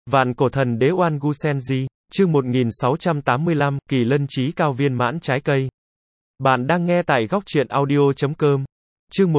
Vạn cổ thần đế Oan Gu Senji, chương 1685, kỳ lân trí cao viên mãn trái cây. Bạn đang nghe tại góc truyện audio.com. Chương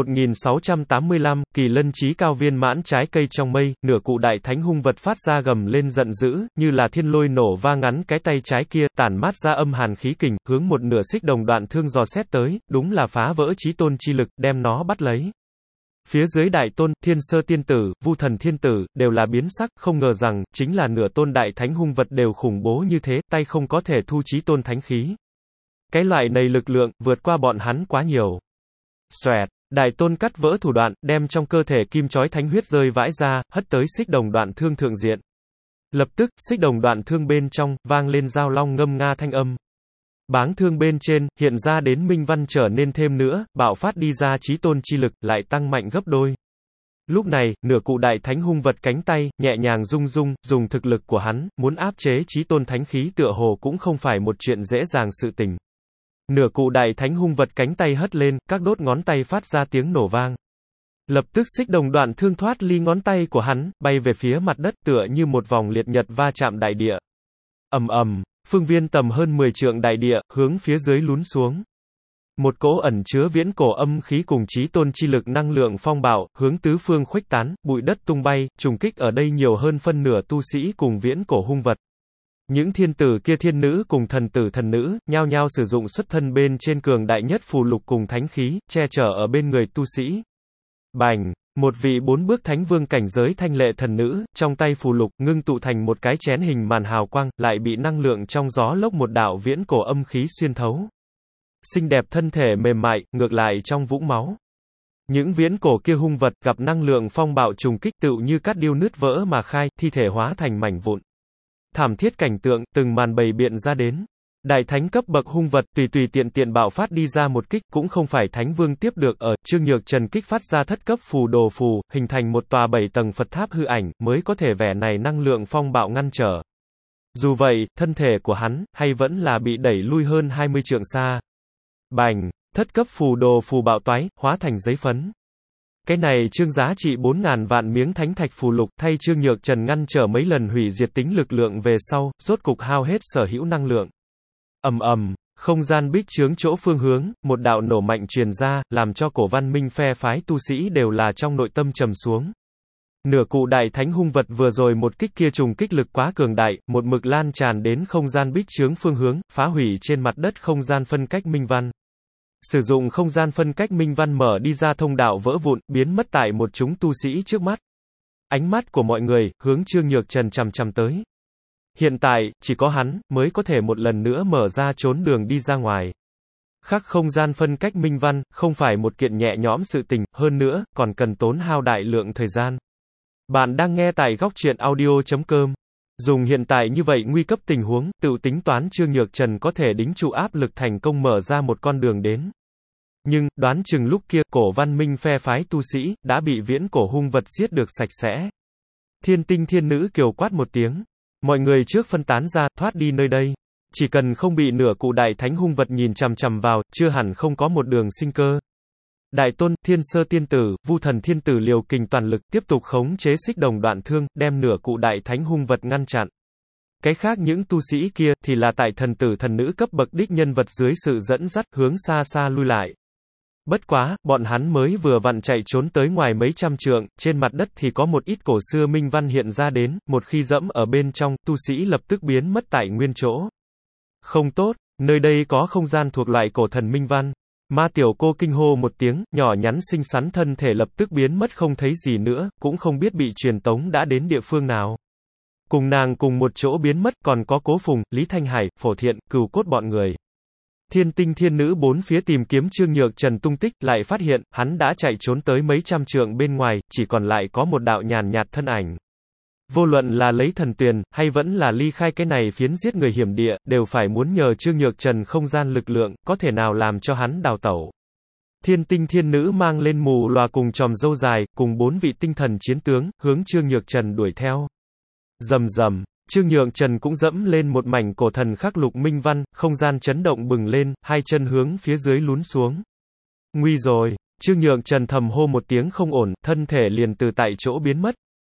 1685, kỳ lân trí cao viên mãn trái cây. Trong mây, nửa cụ đại thánh hung vật phát ra gầm lên giận dữ, như là thiên lôi nổ vang ngắn cái tay trái kia, tản mát ra âm hàn khí kình, hướng một nửa xích đồng đoạn thương dò xét tới, đúng là phá vỡ chí tôn chi lực, đem nó bắt lấy. Phía dưới đại tôn, thiên sơ tiên tử, vu thần thiên tử, đều là biến sắc, không ngờ rằng, chính là nửa tôn đại thánh hung vật đều khủng bố như thế, tay không có thể thu chí tôn thánh khí. Cái loại này lực lượng, vượt qua bọn hắn quá nhiều. Xoẹt, đại tôn cắt vỡ thủ đoạn, đem trong cơ thể kim chói thánh huyết rơi vãi ra, hất tới xích đồng đoạn thương thượng diện. Lập tức, xích đồng đoạn thương bên trong, vang lên giao long ngâm nga thanh âm. Báng thương bên trên, hiện ra đến minh văn trở nên thêm nữa, bạo phát đi ra chí tôn chi lực, lại tăng mạnh gấp đôi. Lúc này, nửa cụ đại thánh hung vật cánh tay, nhẹ nhàng rung rung, dùng thực lực của hắn, muốn áp chế chí tôn thánh khí tựa hồ cũng không phải một chuyện dễ dàng sự tình. Nửa cụ đại thánh hung vật cánh tay hất lên, các đốt ngón tay phát ra tiếng nổ vang. Lập tức xích đồng đoạn thương thoát ly ngón tay của hắn, bay về phía mặt đất tựa như một vòng liệt nhật va chạm đại địa. Ầm ầm. Phương viên tầm hơn 10 trượng đại địa, hướng phía dưới lún xuống. Một cỗ ẩn chứa viễn cổ âm khí cùng chí tôn chi lực năng lượng phong bạo, hướng tứ phương khuếch tán, bụi đất tung bay, trùng kích ở đây nhiều hơn phân nửa tu sĩ cùng viễn cổ hung vật. Những thiên tử kia thiên nữ cùng thần tử thần nữ, nhao nhao sử dụng xuất thân bên trên cường đại nhất phù lục cùng thánh khí, che chở ở bên người tu sĩ. Bành! Một vị 4 bước thánh vương cảnh giới thanh lệ thần nữ, trong tay phù lục, ngưng tụ thành một cái chén hình màn hào quang, lại bị năng lượng trong gió lốc một đạo viễn cổ âm khí xuyên thấu. Xinh đẹp thân thể mềm mại, ngược lại trong vũng máu. Những viễn cổ kia hung vật, gặp năng lượng phong bạo trùng kích tựu như cát điêu nứt vỡ mà khai, thi thể hóa thành mảnh vụn. Thảm thiết cảnh tượng, từng màn bày biện ra đến. Đại thánh cấp bậc hung vật, tùy tiện tiện bạo phát đi ra một kích, cũng không phải thánh vương tiếp được ở, Trương Nhược Trần kích phát ra thất cấp phù đồ phù, hình thành một tòa 7 tầng Phật tháp hư ảnh, mới có thể vẻ này năng lượng phong bạo ngăn trở. Dù vậy, thân thể của hắn, hay vẫn là bị đẩy lui hơn 20 trượng xa. Bành, thất cấp phù đồ phù bạo toái, hóa thành giấy phấn. Cái này Trương giá trị 4.000 vạn miếng thánh thạch phù lục, thay Trương Nhược Trần ngăn trở mấy lần hủy diệt tính lực lượng về sau, rốt cục hao hết sở hữu năng lượng. Ầm ầm, không gian bích chướng chỗ phương hướng, một đạo nổ mạnh truyền ra, làm cho cổ văn minh phe phái tu sĩ đều là trong nội tâm trầm xuống. Nửa cụ đại thánh hung vật vừa rồi một kích kia trùng kích lực quá cường đại, một mực lan tràn đến không gian bích chướng phương hướng, phá hủy trên mặt đất không gian phân cách minh văn. Sử dụng không gian phân cách minh văn mở đi ra thông đạo vỡ vụn, biến mất tại một chúng tu sĩ trước mắt. Ánh mắt của mọi người, hướng Trương Nhược Trần chằm chằm tới. Hiện tại, chỉ có hắn, mới có thể một lần nữa mở ra trốn đường đi ra ngoài. Khắc không gian phân cách minh văn, không phải một kiện nhẹ nhõm sự tình, hơn nữa, còn cần tốn hao đại lượng thời gian. Bạn đang nghe tại góc truyện audio.com. Dùng hiện tại như vậy nguy cấp tình huống, tự tính toán Trương Nhược Trần có thể đính trụ áp lực thành công mở ra một con đường đến. Nhưng, đoán chừng lúc kia, cổ văn minh phe phái tu sĩ, đã bị viễn cổ hung vật giết được sạch sẽ. Thiên tinh thiên nữ kiều quát một tiếng. Mọi người trước phân tán ra, thoát đi nơi đây. Chỉ cần không bị nửa cụ đại thánh hung vật nhìn chằm chằm vào, chưa hẳn không có một đường sinh cơ. Đại tôn, thiên sơ tiên tử, vu thần thiên tử liều kình toàn lực, tiếp tục khống chế xích đồng đoạn thương, đem nửa cụ đại thánh hung vật ngăn chặn. Cái khác những tu sĩ kia, thì là tại thần tử thần nữ cấp bậc đích nhân vật dưới sự dẫn dắt, hướng xa xa lui lại. Bất quá, bọn hắn mới vừa vặn chạy trốn tới ngoài mấy trăm trượng, trên mặt đất thì có một ít cổ xưa minh văn hiện ra đến, một khi dẫm ở bên trong, tu sĩ lập tức biến mất tại nguyên chỗ. Không tốt, nơi đây có không gian thuộc loại cổ thần minh văn. Ma tiểu cô kinh hô một tiếng, nhỏ nhắn xinh xắn thân thể lập tức biến mất không thấy gì nữa, cũng không biết bị truyền tống đã đến địa phương nào. Cùng nàng cùng một chỗ biến mất còn có Cố Phùng, Lý Thanh Hải, Phổ Thiện, Cừu Cốt bọn người. Thiên tinh thiên nữ bốn phía tìm kiếm Trương Nhược Trần tung tích, lại phát hiện, hắn đã chạy trốn tới mấy trăm trượng bên ngoài, chỉ còn lại có một đạo nhàn nhạt thân ảnh. Vô luận là lấy thần tuyền, hay vẫn là ly khai cái này phiến giết người hiểm địa, đều phải muốn nhờ Trương Nhược Trần không gian lực lượng, có thể nào làm cho hắn đào tẩu. Thiên tinh thiên nữ mang lên mù lòa cùng tròm râu dài, cùng 4 vị tinh thần chiến tướng, hướng Trương Nhược Trần đuổi theo. Rầm rầm. Trương Nhược Trần cũng dẫm lên một mảnh cổ thần khắc lục minh văn, không gian chấn động bừng lên, hai chân hướng phía dưới lún xuống. Nguy rồi, Trương Nhược Trần thầm hô một tiếng không ổn, thân thể liền từ tại chỗ biến mất.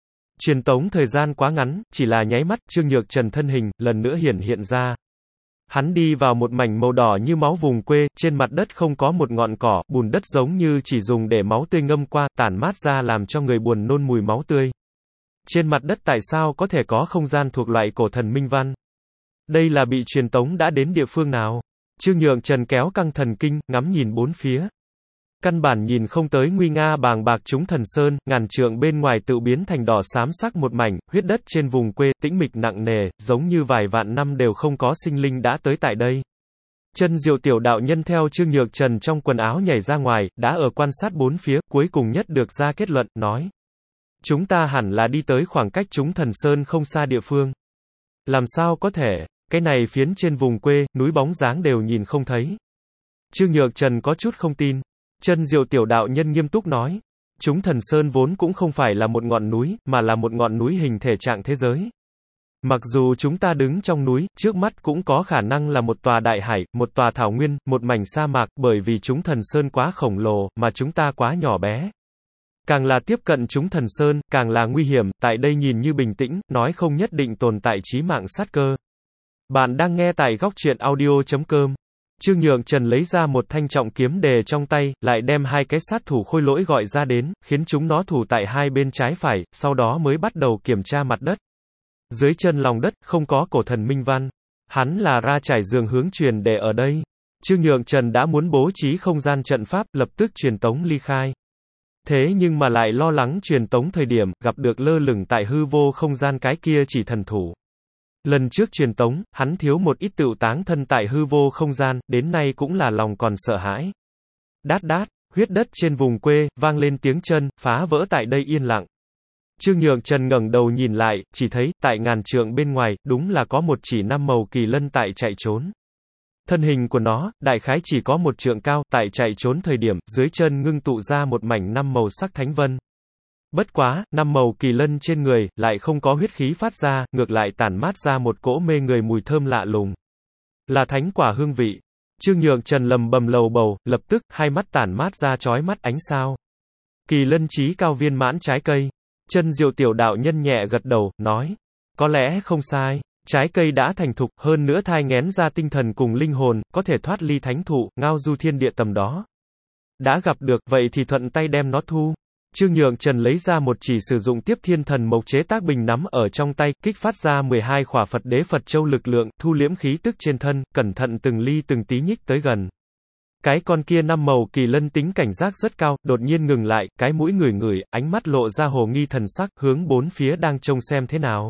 Truyền tống thời gian quá ngắn, chỉ là nháy mắt, Trương Nhược Trần thân hình, lần nữa hiện ra. Hắn đi vào một mảnh màu đỏ như máu vùng quê, trên mặt đất không có một ngọn cỏ, bùn đất giống như chỉ dùng để máu tươi ngâm qua, tản mát ra làm cho người buồn nôn mùi máu tươi. Trên mặt đất tại sao có thể có không gian thuộc loại cổ thần minh văn? Đây là bị truyền tống đã đến địa phương nào? Trương Nhược Trần kéo căng thần kinh, ngắm nhìn bốn phía. Căn bản nhìn không tới nguy nga bàng bạc chúng thần sơn, ngàn trượng bên ngoài tự biến thành đỏ xám sắc một mảnh, huyết đất trên vùng quê, tĩnh mịch nặng nề, giống như vài vạn năm đều không có sinh linh đã tới tại đây. Chân Diệu tiểu đạo nhân theo Trương Nhược Trần trong quần áo nhảy ra ngoài, đã ở quan sát bốn phía, cuối cùng nhất được ra kết luận, nói. Chúng ta hẳn là đi tới khoảng cách chúng thần sơn không xa địa phương. Làm sao có thể, cái này phiến trên vùng quê, núi bóng dáng đều nhìn không thấy. Trương Nhược Trần có chút không tin. Chân Diệu tiểu đạo nhân nghiêm túc nói. Chúng thần sơn vốn cũng không phải là một ngọn núi, mà là một ngọn núi hình thể trạng thế giới. Mặc dù chúng ta đứng trong núi, trước mắt cũng có khả năng là một tòa đại hải, một tòa thảo nguyên, một mảnh sa mạc, bởi vì chúng thần sơn quá khổng lồ, mà chúng ta quá nhỏ bé. Càng là tiếp cận chúng thần sơn, càng là nguy hiểm, tại đây nhìn như bình tĩnh, nói không nhất định tồn tại chí mạng sát cơ. Bạn đang nghe tại góc truyện audio.com. Trương Nhược Trần lấy ra một thanh trọng kiếm đề trong tay, lại đem hai cái sát thủ khôi lỗi gọi ra đến, khiến chúng nó thủ tại hai bên trái phải, sau đó mới bắt đầu kiểm tra mặt đất. Dưới chân lòng đất, không có cổ thần minh văn. Hắn là ra trải giường hướng truyền đề ở đây. Trương Nhược Trần đã muốn bố trí không gian trận pháp, lập tức truyền tống ly khai. Thế nhưng mà lại lo lắng truyền tống thời điểm, gặp được lơ lửng tại hư vô không gian cái kia chỉ thần thủ. Lần trước truyền tống, hắn thiếu một ít tựu táng thân tại hư vô không gian, đến nay cũng là lòng còn sợ hãi. Đát đát, huyết đất trên vùng quê, vang lên tiếng chân, phá vỡ tại đây yên lặng. Trương Nhược Trần ngẩng đầu nhìn lại, chỉ thấy, tại ngàn trượng bên ngoài, đúng là có một chỉ năm màu kỳ lân tại chạy trốn. Thân hình của nó, đại khái chỉ có một trượng cao, tại chạy trốn thời điểm, dưới chân ngưng tụ ra một mảnh năm màu sắc thánh vân. Bất quá, năm màu kỳ lân trên người, lại không có huyết khí phát ra, ngược lại tản mát ra một cỗ mê người mùi thơm lạ lùng. Là thánh quả hương vị. Trương Nhược Trần lầm bầm lầu bầu, lập tức, hai mắt tản mát ra chói mắt ánh sao. Kỳ lân chí cao viên mãn trái cây. Chân Diệu tiểu đạo nhân nhẹ gật đầu, nói. Có lẽ không sai. Trái cây đã thành thục, hơn nữa thai nghén ra tinh thần cùng linh hồn, có thể thoát ly thánh thụ, ngao du thiên địa tầm đó. Đã gặp được, vậy thì thuận tay đem nó thu. Trương Nhược Trần lấy ra một chỉ sử dụng tiếp thiên thần mộc chế tác bình nắm ở trong tay, kích phát ra 12 khỏa Phật đế Phật châu lực lượng, thu liễm khí tức trên thân, cẩn thận từng ly từng tí nhích tới gần. Cái con kia năm màu kỳ lân tính cảnh giác rất cao, đột nhiên ngừng lại, cái mũi ngửi ngửi, ánh mắt lộ ra hồ nghi thần sắc, hướng bốn phía đang trông xem thế nào.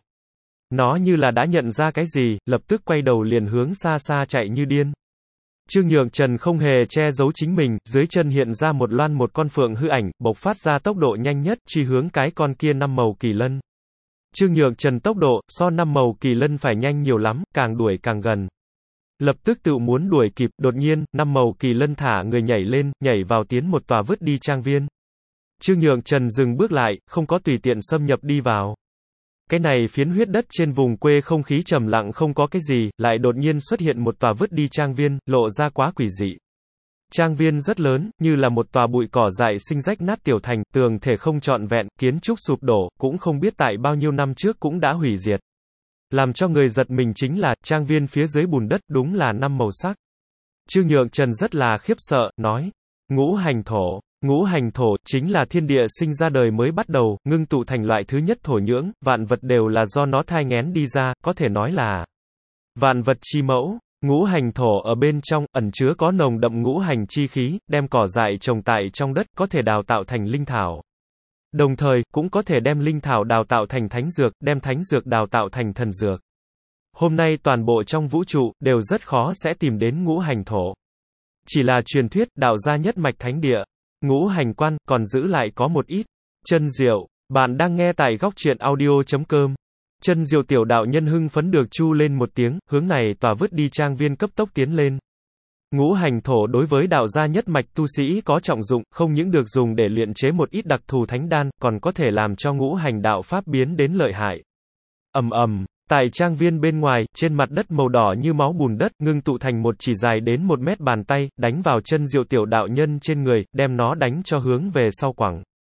Nó như là đã nhận ra cái gì, lập tức quay đầu liền hướng xa xa chạy như điên. Trương Nhược Trần không hề che giấu chính mình, dưới chân hiện ra một loan một con phượng hư ảnh, bộc phát ra tốc độ nhanh nhất, truy hướng cái con kia năm màu kỳ lân. Trương Nhược Trần tốc độ, so năm màu kỳ lân phải nhanh nhiều lắm, càng đuổi càng gần. Lập tức tự muốn đuổi kịp, đột nhiên, năm màu kỳ lân thả người nhảy lên, nhảy vào tiến một tòa vứt đi trang viên. Trương Nhược Trần dừng bước lại, không có tùy tiện xâm nhập đi vào. Cái này phiến huyết đất trên vùng quê không khí trầm lặng không có cái gì, lại đột nhiên xuất hiện một tòa vứt đi trang viên, lộ ra quá quỷ dị. Trang viên rất lớn, như là một tòa bụi cỏ dại sinh rách nát tiểu thành, tường thể không trọn vẹn, kiến trúc sụp đổ, cũng không biết tại bao nhiêu năm trước cũng đã hủy diệt. Làm cho người giật mình chính là, trang viên phía dưới bùn đất đúng là năm màu sắc. Trương Nhược Trần rất là khiếp sợ, nói, ngũ hành thổ. Ngũ hành thổ, chính là thiên địa sinh ra đời mới bắt đầu, ngưng tụ thành loại thứ nhất thổ nhưỡng, vạn vật đều là do nó thai nghén đi ra, có thể nói là vạn vật chi mẫu. Ngũ hành thổ ở bên trong, ẩn chứa có nồng đậm ngũ hành chi khí, đem cỏ dại trồng tại trong đất, có thể đào tạo thành linh thảo. Đồng thời, cũng có thể đem linh thảo đào tạo thành thánh dược, đem thánh dược đào tạo thành thần dược. Hôm nay toàn bộ trong vũ trụ, đều rất khó sẽ tìm đến ngũ hành thổ. Chỉ là truyền thuyết, đạo gia nhất mạch thánh địa. Ngũ hành quan, còn giữ lại có một ít. Chân Diệu, bạn đang nghe tại góc truyện audio.com. Chân Diệu tiểu đạo nhân hưng phấn được chu lên một tiếng, hướng này tòa vứt đi trang viên cấp tốc tiến lên. Ngũ hành thổ đối với đạo gia nhất mạch tu sĩ có trọng dụng, không những được dùng để luyện chế một ít đặc thù thánh đan, còn có thể làm cho ngũ hành đạo pháp biến đến lợi hại. Ầm ầm. Tại trang viên bên ngoài, trên mặt đất màu đỏ như máu bùn đất, ngưng tụ thành một chỉ dài đến 1 mét bàn tay, đánh vào Chân Diệu tiểu đạo nhân trên người, đem nó đánh cho hướng về sau quẳng.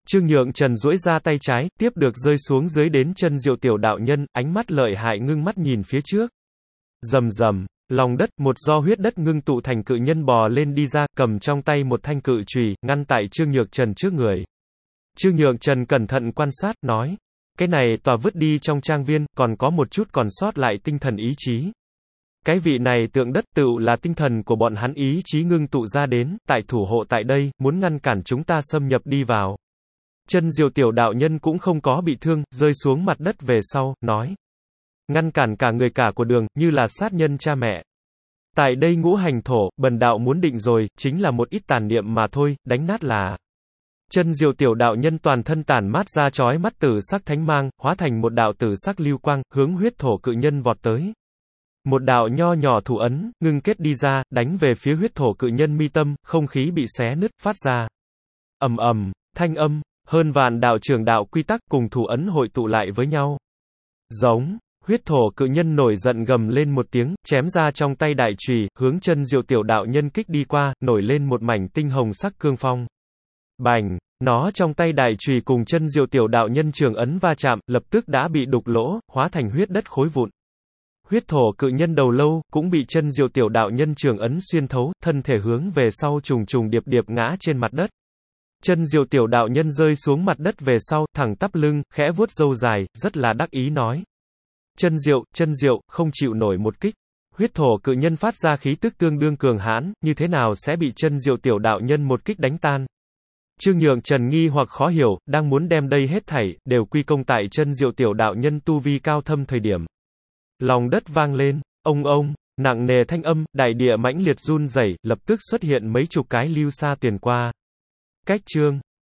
Trương Nhượng Trần duỗi ra tay trái, tiếp được rơi xuống dưới đến chân Diệu Tiểu đạo nhân, ánh mắt lợi hại ngưng mắt nhìn phía trước. Rầm rầm, lòng đất, một do huyết đất ngưng tụ thành cự nhân bò lên đi ra, cầm trong tay một thanh cự chùy, ngăn tại Trương Nhượng Trần trước người. Trương Nhượng Trần cẩn thận quan sát, nói: cái này tòa vứt đi trong trang viên, còn có một chút còn sót lại tinh thần ý chí. Cái vị này tượng đất tựu là tinh thần của bọn hắn ý chí ngưng tụ ra đến, tại thủ hộ tại đây, muốn ngăn cản chúng ta xâm nhập đi vào. Chân Diệu Tiểu đạo nhân cũng không có bị thương, rơi xuống mặt đất về sau, nói: ngăn cản cả người cả của đường, như là sát nhân cha mẹ. Tại đây ngũ hành thổ, bần đạo muốn định rồi, chính là một ít tàn niệm mà thôi, đánh nát là. Chân Diệu Tiểu đạo nhân toàn thân tản mát ra chói mắt tử sắc thánh mang, hóa thành một đạo tử sắc lưu quang, hướng huyết thổ cự nhân vọt tới. Một đạo nho nhỏ thủ ấn, ngưng kết đi ra, đánh về phía huyết thổ cự nhân mi tâm, không khí bị xé nứt, phát ra. Ầm ầm, thanh âm, hơn vạn đạo trường đạo quy tắc cùng thủ ấn hội tụ lại với nhau. Giống, huyết thổ cự nhân nổi giận gầm lên một tiếng, chém ra trong tay đại chùy, hướng chân Diệu Tiểu đạo nhân kích đi qua, nổi lên một mảnh tinh hồng sắc cương phong. Bành, nó trong tay đại chùy cùng chân Diệu Tiểu đạo nhân trường ấn va chạm, lập tức đã bị đục lỗ, hóa thành huyết đất khối vụn. Huyết thổ cự nhân đầu lâu, cũng bị chân Diệu Tiểu đạo nhân trường ấn xuyên thấu, thân thể hướng về sau trùng trùng điệp điệp ngã trên mặt đất. Chân Diệu Tiểu đạo nhân rơi xuống mặt đất về sau, thẳng tắp lưng, khẽ vuốt râu dài, rất là đắc ý nói. Chân Diệu, không chịu nổi một kích. Huyết thổ cự nhân phát ra khí tức tương đương cường hãn, như thế nào sẽ bị chân Diệu Tiểu đạo nhân một kích đánh tan? Trương Nhượng Trần nghi hoặc khó hiểu, đang muốn đem đây hết thảy, đều quy công tại chân Diệu Tiểu đạo nhân tu vi cao thâm thời điểm. Lòng đất vang lên, ông, nặng nề thanh âm, đại địa mãnh liệt run rẩy, lập tức xuất hiện mấy chục cái lưu sa tuyền qua. Cách chương